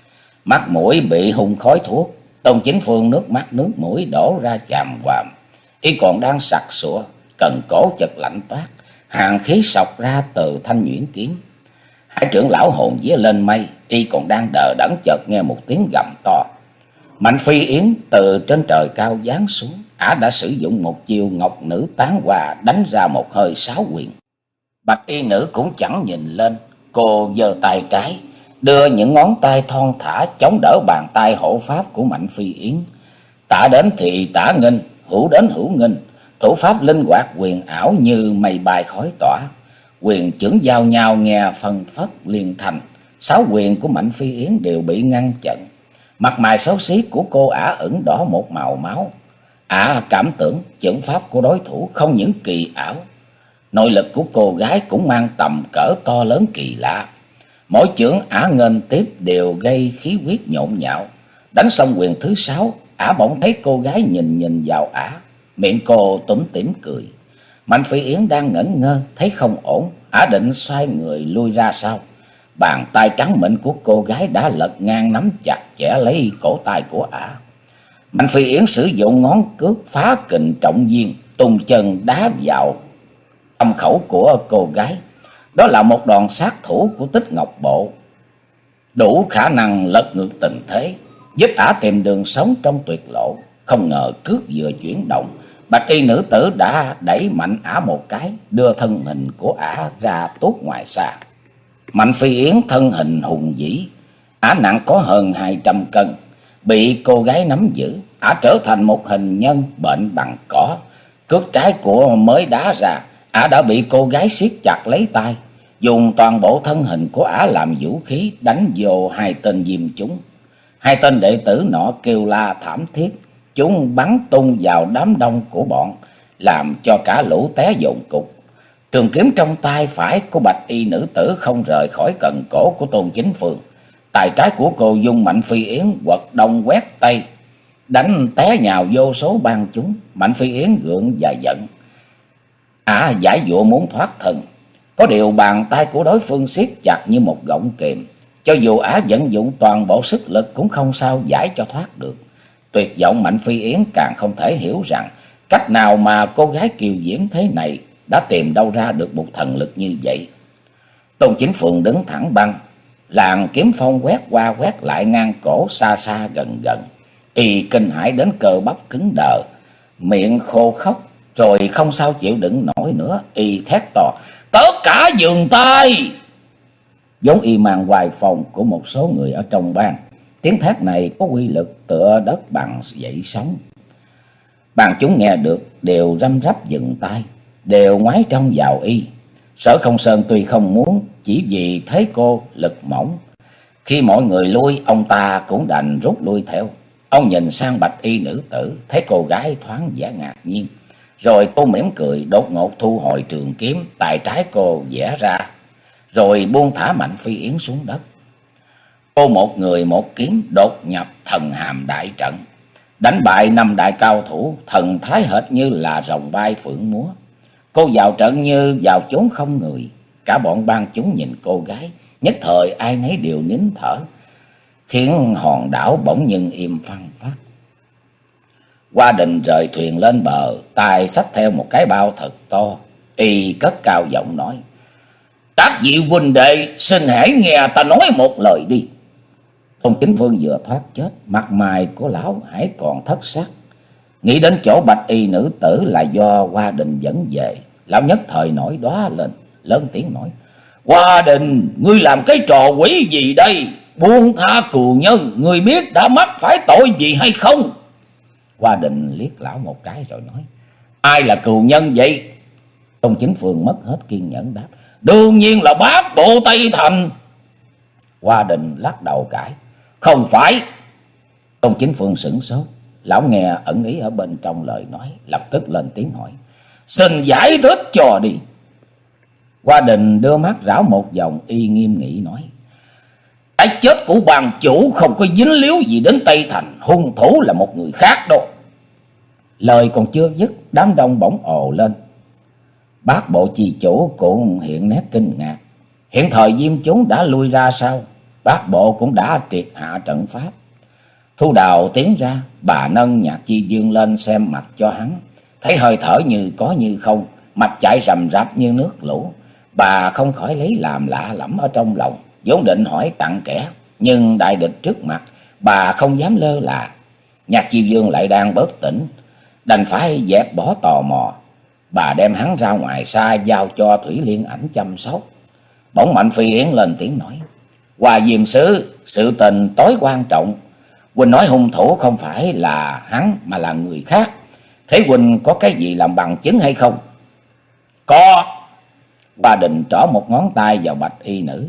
Mắt mũi bị hung khói thuốc, Tôn Chính Phương nước mắt nước mũi đổ ra chàm vàm. Y còn đang sặc sụa, cần cổ chật lạnh toát, hàng khí sộc ra từ thanh nhuyễn kiếm. Hai trưởng lão hồn vía lên mây, y còn đang đờ đẫn chợt nghe một tiếng gầm to. Mạnh Phi Yến từ trên trời cao giáng xuống, ả đã sử dụng một chiêu ngọc nữ tán hoa, đánh ra một hơi sáu quyền. Bạch y nữ cũng chẳng nhìn lên, cô giơ tay trái, đưa những ngón tay thon thả chống đỡ bàn tay hộ pháp của Mạnh Phi Yến. Tả đến thì tả nghênh, hữu đến hữu nghênh, thủ pháp linh hoạt quyền ảo như mây bay khói tỏa. Quyền chưởng giao nhau nghe phân phất liên thành, sáu quyền của Mạnh Phi Yến đều bị ngăn chặn. Mặt mày xấu xí của cô ả ửng đỏ một màu máu. Ả cảm tưởng chưởng pháp của đối thủ không những kỳ ảo, nội lực của cô gái cũng mang tầm cỡ to lớn kỳ lạ. Mỗi chưởng ả nghênh tiếp đều gây khí huyết nhộn nhạo. Đánh xong quyền thứ sáu, ả bỗng thấy cô gái nhìn nhìn vào ả, miệng cô túm tỉm cười. Mạnh Phi Yến đang ngẩn ngơ, thấy không ổn, ả định xoay người lui ra sau. Bàn tay trắng mịn của cô gái đã lật ngang nắm chặt chẽ lấy cổ tay của ả. Mạnh Phi Yến sử dụng ngón cước phá kình trọng viên, tung chân đá vào tâm khẩu của cô gái. Đó là một đòn sát thủ của Tích Ngọc Bộ, đủ khả năng lật ngược tình thế, giúp ả tìm đường sống trong tuyệt lộ. Không ngờ cước vừa chuyển động, bạch y nữ tử đã đẩy mạnh ả một cái, đưa thân hình của ả ra tuốt ngoài xa. Mạnh Phi Yến thân hình hùng vĩ, ả nặng có hơn hai trăm cân, bị cô gái nắm giữ, ả trở thành một hình nhân bệnh bằng cỏ. Cước trái của mới đá ra, ả đã bị cô gái siết chặt lấy tay, dùng toàn bộ thân hình của ả làm vũ khí đánh vô hai tên diêm chúng. Hai tên đệ tử nọ kêu la thảm thiết, chúng bắn tung vào đám đông của bọn, làm cho cả lũ té dồn cục. Trường kiếm trong tay phải của bạch y nữ tử không rời khỏi cần cổ của Tôn Chính Phương. Tay trái của cô dung Mạnh Phi Yến quật đông quét tây, đánh té nhào vô số bang chúng. Mạnh Phi Yến gượng và giận, ả giải dụa muốn thoát thân. Có điều bàn tay của đối phương siết chặt như một gọng kìm, cho dù ả vận dụng toàn bộ sức lực cũng không sao giải cho thoát được. Tuyệt vọng, Mạnh Phi Yến càng không thể hiểu rằng cách nào mà cô gái kiều diễm thế này đã tìm đâu ra được một thần lực như vậy. Tôn Chính Phượng đứng thẳng băng, làn kiếm phong quét qua quét lại ngang cổ, xa xa gần gần. Y kinh hãi đến cơ bắp cứng đờ, miệng khô khóc, rồi không sao chịu đựng nổi nữa, y thét to: "Tất cả dừng tay!" vốn y mang hoài phong của một số người ở trong bang. Tiếng thét này có uy lực tựa đất bằng dậy sóng. Ban chúng nghe được đều răm rắp dừng tay, đều ngoái trông vào y. Sở Không Sơn tuy không muốn, chỉ vì thấy cô lực mỏng. Khi mọi người lui, ông ta cũng đành rút lui theo. Ông nhìn sang bạch y nữ tử, thấy cô gái thoáng vẻ ngạc nhiên. Rồi cô mỉm cười, đột ngột thu hồi trường kiếm, tay trái cô vẽ ra, rồi buông thả Mạnh Phi Yến xuống đất. Cô một người một kiếm đột nhập thần hàm đại trận, đánh bại năm đại cao thủ, thần thái hệt như là rồng bay phượng múa. Cô vào trận như vào chốn không người. Cả bọn ban chúng nhìn cô gái, nhất thời ai nấy đều nín thở, khiến hòn đảo bỗng nhiên im phăng phát. Hoa Đình rời thuyền lên bờ, tay xách theo một cái bao thật to, y cất cao giọng nói: "Các vị huynh đệ, xin hãy nghe ta nói một lời đi." Tôn Chính Vương vừa thoát chết, mặt mày của lão hãy còn thất sắc. Nghĩ đến chỗ bạch y nữ tử là do Hoa Đình dẫn về, lão nhất thời nổi đóa lên, lớn tiếng nói: "Hoa Đình, ngươi làm cái trò quỷ gì đây? Buông tha cừu nhân, ngươi biết đã mắc phải tội gì hay không?" Hoa Đình liếc lão một cái rồi nói: "Ai là cừu nhân vậy?" Tôn Chính Phương mất hết kiên nhẫn đáp: "Đương nhiên là bác bộ Tây Thành." Hoa Đình lắc đầu cãi: "Không phải." Tôn Chính Phương sửng sốt, lão nghe ẩn ý ở bên trong lời nói, lập tức lên tiếng hỏi: "Xin giải thích cho đi." Hoa Đình đưa mắt rảo một vòng, y nghiêm nghị nói: "Cái chết của bàn chủ không có dính líu gì đến Tây Thành, hung thủ là một người khác đâu." Lời còn chưa dứt, đám đông bỗng ồ lên. Bác bộ chi chủ cũng hiện nét kinh ngạc. Hiện thời diêm chúng đã lui ra sau, bác bộ cũng đã triệt hạ trận pháp. Thu Đào tiến ra, bà nâng Nhạc Chi Dương lên xem mạch cho hắn, thấy hơi thở như có như không, mạch chảy rầm rạp như nước lũ. Bà không khỏi lấy làm lạ lẫm ở trong lòng, vốn định hỏi cặn kẽ, nhưng đại địch trước mặt, bà không dám lơ là. Nhạc Chi Dương lại đang bất tỉnh, đành phải dẹp bỏ tò mò. Bà đem hắn ra ngoài xa, giao cho Thủy Liên Ảnh chăm sóc. Bỗng Mạnh Phi Yến lên tiếng nói: "Hoa Diêm Sứ, sự tình tối quan trọng. Huynh nói hung thủ không phải là hắn mà là người khác. Thế Huynh có cái gì làm bằng chứng hay không?" "Có." Hoa Đình trỏ một ngón tay vào bạch y nữ: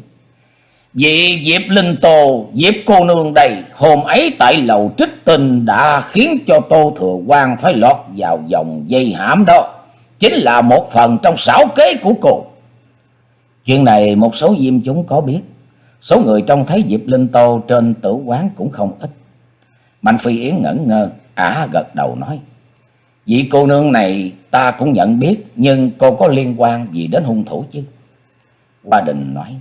"Vị Diệp Linh Tô, Diệp cô nương đây, hôm ấy tại lầu Trích Tinh đã khiến cho Tô Thừa Quang phải lọt vào vòng dây hãm đó. Chính là một phần trong xảo kế của cô." Chuyện này một số diêm chúng có biết. Số người trông thấy Diệp Linh Tô trên tử quán cũng không ít. Mạnh Phi Yến ngẩn ngơ, ả gật đầu nói: "Vị cô nương này ta cũng nhận biết, nhưng cô có liên quan gì đến hung thủ chứ?" Hoa Đình nói: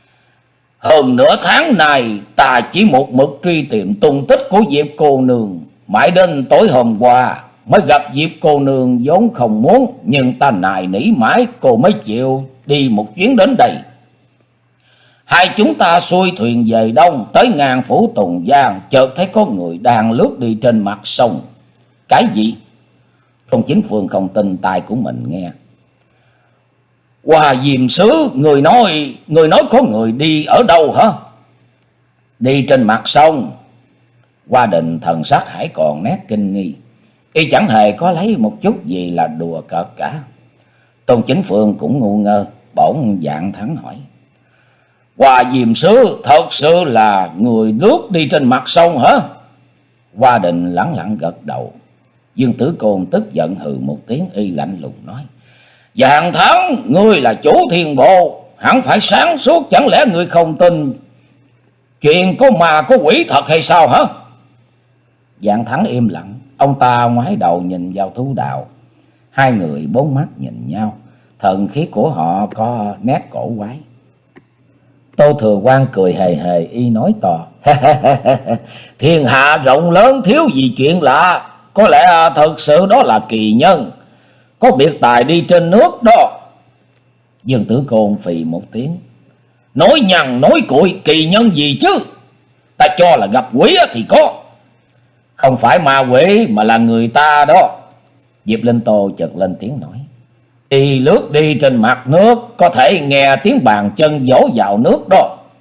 "Hơn nửa tháng này ta chỉ một mực truy tìm tung tích của Diệp cô nương. Mãi đến tối hôm qua mới gặp Diệp cô nương, vốn không muốn, nhưng ta nài nỉ mãi cô mới chịu đi một chuyến đến đây. Hai chúng ta xuôi thuyền về đông, tới ngang phủ Tùng Giang, chợt thấy có người đang lướt đi trên mặt sông." "Cái gì?" Tôn Chính Phương không tin tai của mình nghe. "Hoa Diêm Sứ, người nói, người nói có người đi ở đâu hả?" "Đi trên mặt sông." Hoa Đình thần sắc hãy còn nét kinh nghi, y chẳng hề có lấy một chút gì là đùa cợt cả. Tôn Chính Phương cũng ngu ngơ, bỗng dạng thắng hỏi: "Hoa Diêm Sứ, thật sự là người lướt đi trên mặt sông hả?" Hoa Đình lẳng lặng gật đầu. Dương Tử Côn tức giận hừ một tiếng, y lạnh lùng nói: "Dạng Thắng, ngươi là chủ thiên bộ, hẳn phải sáng suốt, chẳng lẽ ngươi không tin chuyện có ma có quỷ thật hay sao hả?" Dạng Thắng im lặng, ông ta ngoái đầu nhìn vào Thu Đào. Hai người bốn mắt nhìn nhau, thần khí của họ có nét cổ quái. Tô Thừa Quang cười hề hề, y nói to: "Thiên hạ rộng lớn, thiếu gì chuyện lạ. Có lẽ thật sự đó là kỳ nhân, có biệt tài đi trên nước đó." Dương Tử Côn phì một tiếng: "Nói nhằng nói cuội, kỳ nhân gì chứ? Ta cho là gặp quỷ thì có." "Không phải ma quỷ mà là người ta đó." Diệp Linh Tô chợt lên tiếng nói: "Y lướt đi trên mặt nước, có thể nghe tiếng bàn chân vỗ vào nước đó."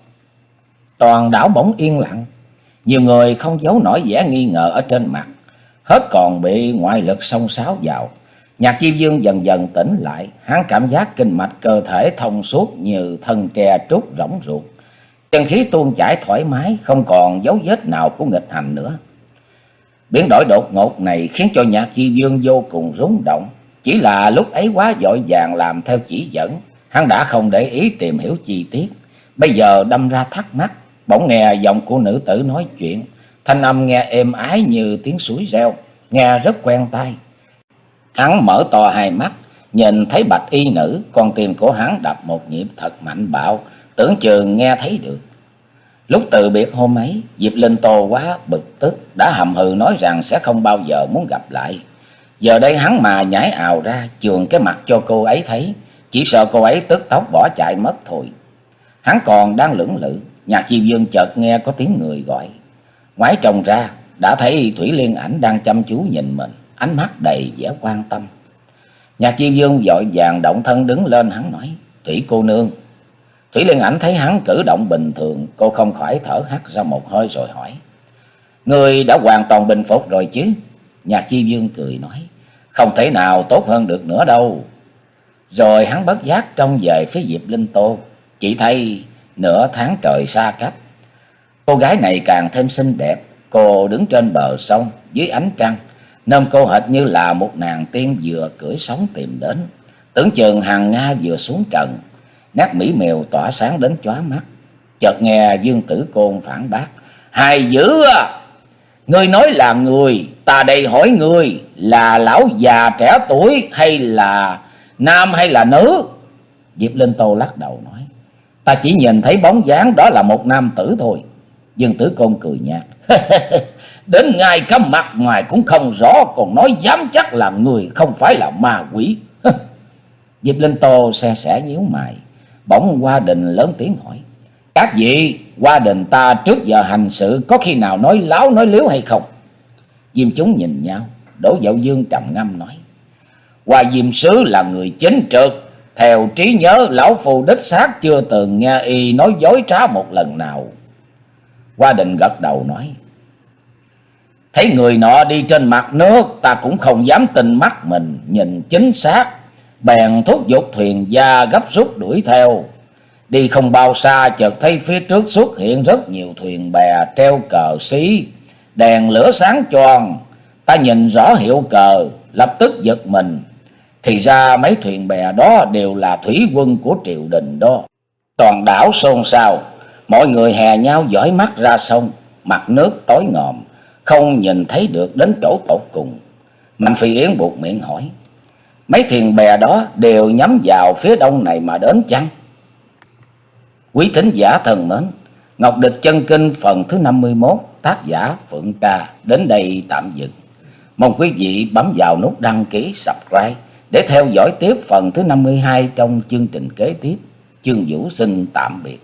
Toàn đảo bỗng yên lặng. Nhiều người không giấu nổi vẻ nghi ngờ ở trên mặt, hết còn bị ngoại lực xông xáo vào. Nhạc Chi Dương dần dần tỉnh lại, hắn cảm giác kinh mạch cơ thể thông suốt như thân tre trút rỗng ruột. Chân khí tuôn chảy thoải mái, không còn dấu vết nào của nghịch hành nữa. Biến đổi đột ngột này khiến cho Nhạc Chi Dương vô cùng rung động. Chỉ là lúc ấy quá vội vàng làm theo chỉ dẫn, hắn đã không để ý tìm hiểu chi tiết. Bây giờ đâm ra thắc mắc, bỗng nghe giọng của nữ tử nói chuyện. Thanh âm nghe êm ái như tiếng suối reo, nghe rất quen tai. Hắn mở to hai mắt, nhìn thấy bạch y nữ, con tim của hắn đập một nhịp thật mạnh bạo, tưởng chừng nghe thấy được. Lúc từ biệt hôm ấy, Diệp Linh Tô quá bực tức, đã hầm hừ nói rằng sẽ không bao giờ muốn gặp lại. Giờ đây hắn mà nhảy ào ra, chườn cái mặt cho cô ấy thấy, chỉ sợ cô ấy tức tốc bỏ chạy mất thôi. Hắn còn đang lưỡng lự, Nhạc Chi Dương chợt nghe có tiếng người gọi. Ngoái trông ra, đã thấy Thủy Liên Ảnh đang chăm chú nhìn mình, ánh mắt đầy vẻ quan tâm. Nhạc Chi Dương vội vàng động thân đứng lên, hắn nói: Thủy cô nương. Thủy Liên Ảnh thấy hắn cử động bình thường, cô không khỏi thở hắt ra một hơi rồi hỏi: Người đã hoàn toàn bình phục rồi chứ? Nhạc Chi Dương cười nói: Không thể nào tốt hơn được nữa đâu. Rồi hắn bất giác trông về phía Diệp Linh Tô, chỉ thấy nửa tháng trời xa cách, cô gái này càng thêm xinh đẹp. Cô đứng trên bờ sông dưới ánh trăng, nên cô hệt như là một nàng tiên vừa cưỡi sóng tìm đến. Tưởng chừng hàng Nga vừa xuống trần, nét mỹ miều tỏa sáng đến chóa mắt. Chợt nghe Dương Tử Côn phản bác: Hài dữ à! Ngươi nói là người, ta đây hỏi ngươi là lão già trẻ tuổi hay là nam hay là nữ? Diệp Linh Tô lắc đầu nói: Ta chỉ nhìn thấy bóng dáng đó là một nam tử thôi. Dương Tử Côn cười nhạt: Đến ngay cả mặt ngoài cũng không rõ, còn nói dám chắc là người không phải là ma quỷ. Diệp Linh Tô xe sẻ nhíu mày. Bỗng Hoa Đình lớn tiếng hỏi: Các vị, Hoa Đình ta trước giờ hành sự có khi nào nói láo nói liếu hay không? Diêm chúng nhìn nhau. Đỗ Dậu Dương trầm ngâm nói: Hoa Diêm Sứ là người chính trực, theo trí nhớ lão phu đích xác chưa từng nghe y nói dối trá một lần nào. Hoa Đình gật đầu nói: Thấy người nọ đi trên mặt nước, ta cũng không dám tin mắt mình nhìn chính xác, bèn thúc giục thuyền gia gấp rút đuổi theo. Đi không bao xa, chợt thấy phía trước xuất hiện rất nhiều thuyền bè treo cờ xí, đèn lửa sáng choang. Ta nhìn rõ hiệu cờ, lập tức giật mình. Thì ra mấy thuyền bè đó đều là thủy quân của triều đình đó. Toàn đảo xôn xao, mọi người hè nhau dõi mắt ra sông. Mặt nước tối ngòm, không nhìn thấy được đến chỗ tột cùng. Mạnh Phi Yến buột miệng hỏi: Mấy thuyền bè đó đều nhắm vào phía đông này mà đến chăng? Quý thính giả thân mến, Ngọc Địch Chân Kinh phần thứ năm mươi mốt, tác giả Phượng Ca đến đây tạm dừng. Mong quý vị bấm vào nút đăng ký subscribe để theo dõi tiếp phần thứ năm mươi hai trong chương trình kế tiếp. Chương Vũ xin tạm biệt.